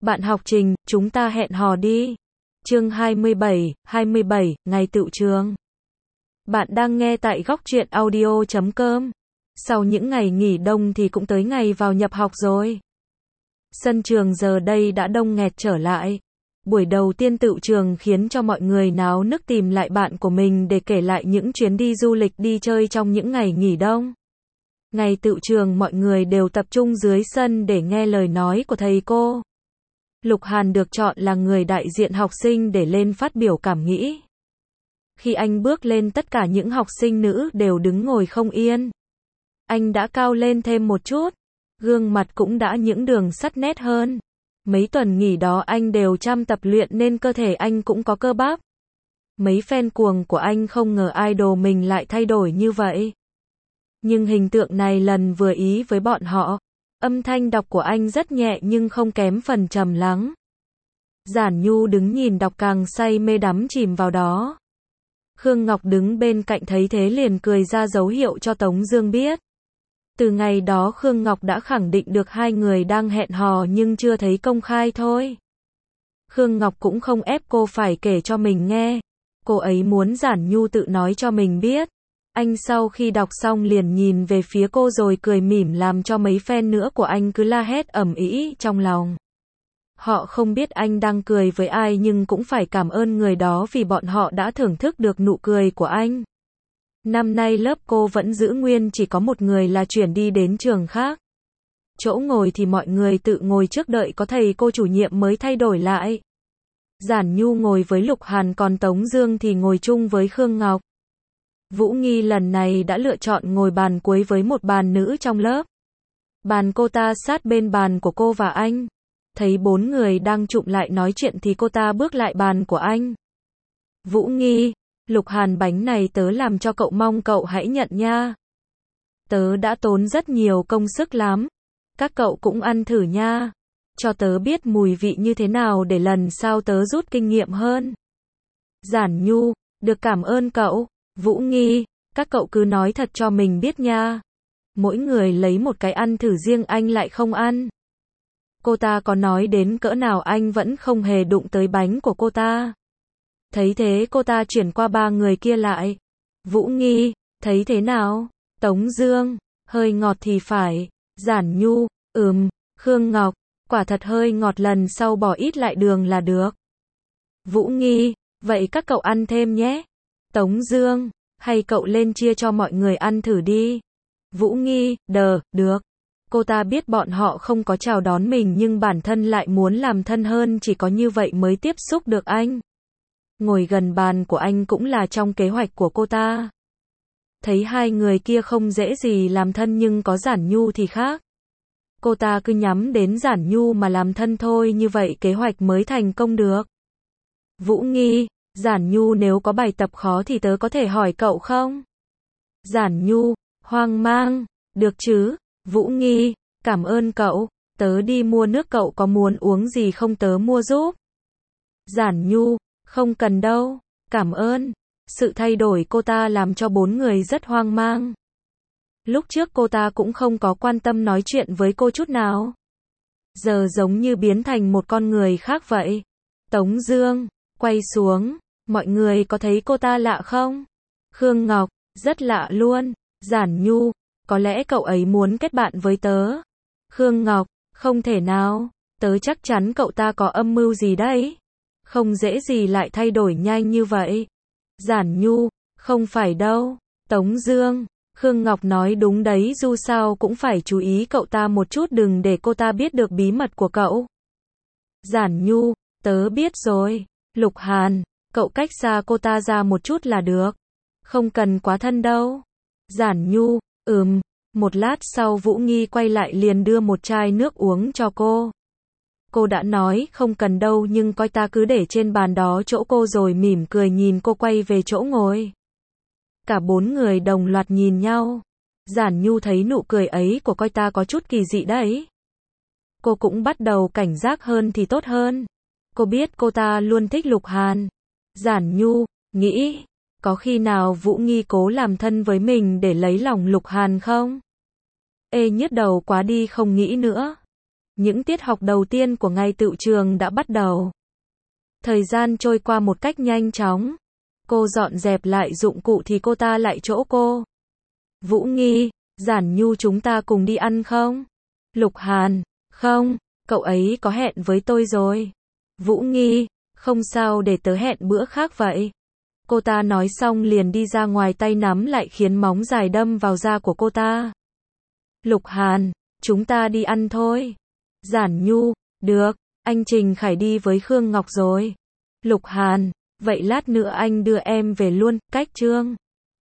Bạn học Trình, chúng ta hẹn hò đi. Chương 27, ngày tựu trường. Bạn đang nghe tại góc truyện audio.com. Sau những ngày nghỉ đông thì cũng tới ngày vào nhập học rồi. Sân trường giờ đây đã đông nghẹt trở lại. Buổi đầu tiên tựu trường khiến cho mọi người náo nức tìm lại bạn của mình để kể lại những chuyến đi du lịch đi chơi trong những ngày nghỉ đông. Ngày tựu trường mọi người đều tập trung dưới sân để nghe lời nói của thầy cô. Lục Hàn được chọn là người đại diện học sinh để lên phát biểu cảm nghĩ. Khi anh bước lên tất cả những học sinh nữ đều đứng ngồi không yên. Anh đã cao lên thêm một chút, gương mặt cũng đã những đường sắc nét hơn. Mấy tuần nghỉ đó anh đều chăm tập luyện nên cơ thể anh cũng có cơ bắp. Mấy fan cuồng của anh không ngờ idol mình lại thay đổi như vậy. Nhưng hình tượng này lần vừa ý với bọn họ. Âm thanh đọc của anh rất nhẹ nhưng không kém phần trầm lắng. Giản Nhu đứng nhìn đọc càng say mê đắm chìm vào đó. Khương Ngọc đứng bên cạnh thấy thế liền cười ra dấu hiệu cho Tống Dương biết. Từ ngày đó Khương Ngọc đã khẳng định được hai người đang hẹn hò nhưng chưa thấy công khai thôi. Khương Ngọc cũng không ép cô phải kể cho mình nghe. Cô ấy muốn Giản Nhu tự nói cho mình biết. Anh sau khi đọc xong liền nhìn về phía cô rồi cười mỉm làm cho mấy fan nữa của anh cứ la hét ầm ĩ trong lòng. Họ không biết anh đang cười với ai nhưng cũng phải cảm ơn người đó vì bọn họ đã thưởng thức được nụ cười của anh. Năm nay lớp cô vẫn giữ nguyên chỉ có một người là chuyển đi đến trường khác. Chỗ ngồi thì mọi người tự ngồi trước đợi có thầy cô chủ nhiệm mới thay đổi lại. Giản Nhu ngồi với Lục Hàn còn Tống Dương thì ngồi chung với Khương Ngọc. Vũ Nghi lần này đã lựa chọn ngồi bàn cuối với một bàn nữ trong lớp. Bàn cô ta sát bên bàn của cô và anh. Thấy bốn người đang chụm lại nói chuyện thì cô ta bước lại bàn của anh. Vũ Nghi, Lục Hàn bánh này tớ làm cho cậu mong cậu hãy nhận nha. Tớ đã tốn rất nhiều công sức lắm. Các cậu cũng ăn thử nha. Cho tớ biết mùi vị như thế nào để lần sau tớ rút kinh nghiệm hơn. Giản Nhu, được cảm ơn cậu. Vũ Nghi, các cậu cứ nói thật cho mình biết nha. Mỗi người lấy một cái ăn thử riêng anh lại không ăn. Cô ta có nói đến cỡ nào anh vẫn không hề đụng tới bánh của cô ta. Thấy thế cô ta chuyển qua ba người kia lại. Vũ Nghi, thấy thế nào? Tống Dương, hơi ngọt thì phải. Giản Nhu, Khương Ngọc, quả thật hơi ngọt lần sau bỏ ít lại đường là được. Vũ Nghi, vậy các cậu ăn thêm nhé. Tống Dương, hay cậu lên chia cho mọi người ăn thử đi. Vũ Nghi, được. Cô ta biết bọn họ không có chào đón mình nhưng bản thân lại muốn làm thân hơn chỉ có như vậy mới tiếp xúc được anh. Ngồi gần bàn của anh cũng là trong kế hoạch của cô ta. Thấy hai người kia không dễ gì làm thân nhưng có Giản Nhu thì khác. Cô ta cứ nhắm đến Giản Nhu mà làm thân thôi như vậy kế hoạch mới thành công được. Vũ Nghi, Giản Nhu nếu có bài tập khó thì tớ có thể hỏi cậu không? Giản Nhu, hoang mang, được chứ? Vũ Nghi, cảm ơn cậu, tớ đi mua nước cậu có muốn uống gì không tớ mua giúp. Giản Nhu, không cần đâu, cảm ơn. Sự thay đổi cô ta làm cho bốn người rất hoang mang. Lúc trước cô ta cũng không có quan tâm nói chuyện với cô chút nào. Giờ giống như biến thành một con người khác vậy. Tống Dương, quay xuống, mọi người có thấy cô ta lạ không? Khương Ngọc, rất lạ luôn. Giản Nhu, có lẽ cậu ấy muốn kết bạn với tớ. Khương Ngọc, không thể nào, tớ chắc chắn cậu ta có âm mưu gì đấy. Không dễ gì lại thay đổi nhanh như vậy. Giản Nhu, không phải đâu. Tống Dương, Khương Ngọc nói đúng đấy dù sao cũng phải chú ý cậu ta một chút đừng để cô ta biết được bí mật của cậu. Giản Nhu, tớ biết rồi. Lục Hàn, cậu cách xa cô ta ra một chút là được. Không cần quá thân đâu. Giản Nhu, một lát sau Vũ Nghi quay lại liền đưa một chai nước uống cho cô. Cô đã nói không cần đâu nhưng coi ta cứ để trên bàn đó chỗ cô rồi mỉm cười nhìn cô quay về chỗ ngồi. Cả bốn người đồng loạt nhìn nhau. Giản Nhu thấy nụ cười ấy của coi ta có chút kỳ dị đấy. Cô cũng bắt đầu cảnh giác hơn thì tốt hơn. Cô biết cô ta luôn thích Lục Hàn. Giản Nhu, nghĩ, có khi nào Vũ Nghi cố làm thân với mình để lấy lòng Lục Hàn không? Ê nhức đầu quá đi không nghĩ nữa. Những tiết học đầu tiên của ngày tựu trường đã bắt đầu. Thời gian trôi qua một cách nhanh chóng. Cô dọn dẹp lại dụng cụ thì cô ta lại chỗ cô. Vũ Nghi, Giản Nhu chúng ta cùng đi ăn không? Lục Hàn, không, cậu ấy có hẹn với tôi rồi. Vũ Nghi, không sao để tớ hẹn bữa khác vậy. Cô ta nói xong liền đi ra ngoài, tay nắm lại khiến móng dài đâm vào da của cô ta. Lục Hàn, chúng ta đi ăn thôi. Giản Nhu, được, anh Trình Khải đi với Khương Ngọc rồi. Lục Hàn, vậy lát nữa anh đưa em về luôn, cách Trương.